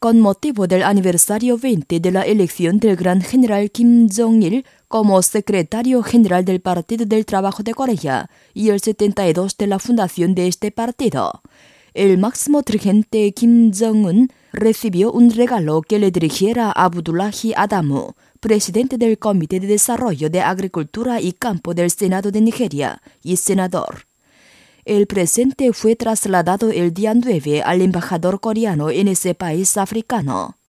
con motivo del aniversario 20 de la elección del gran general Kim Jong-il como secretario general del Partido del Trabajo de Corea y el 72 de la fundación de este partido. El máximo dirigente Kim Jong-un recibió un regalo que le dirigiera Abdullahi Adamu, presidente del Comité de Desarrollo de Agricultura y Campo del Senado de Nigeria y senador. El presente fue trasladado el día 9 al embajador coreano en ese país africano.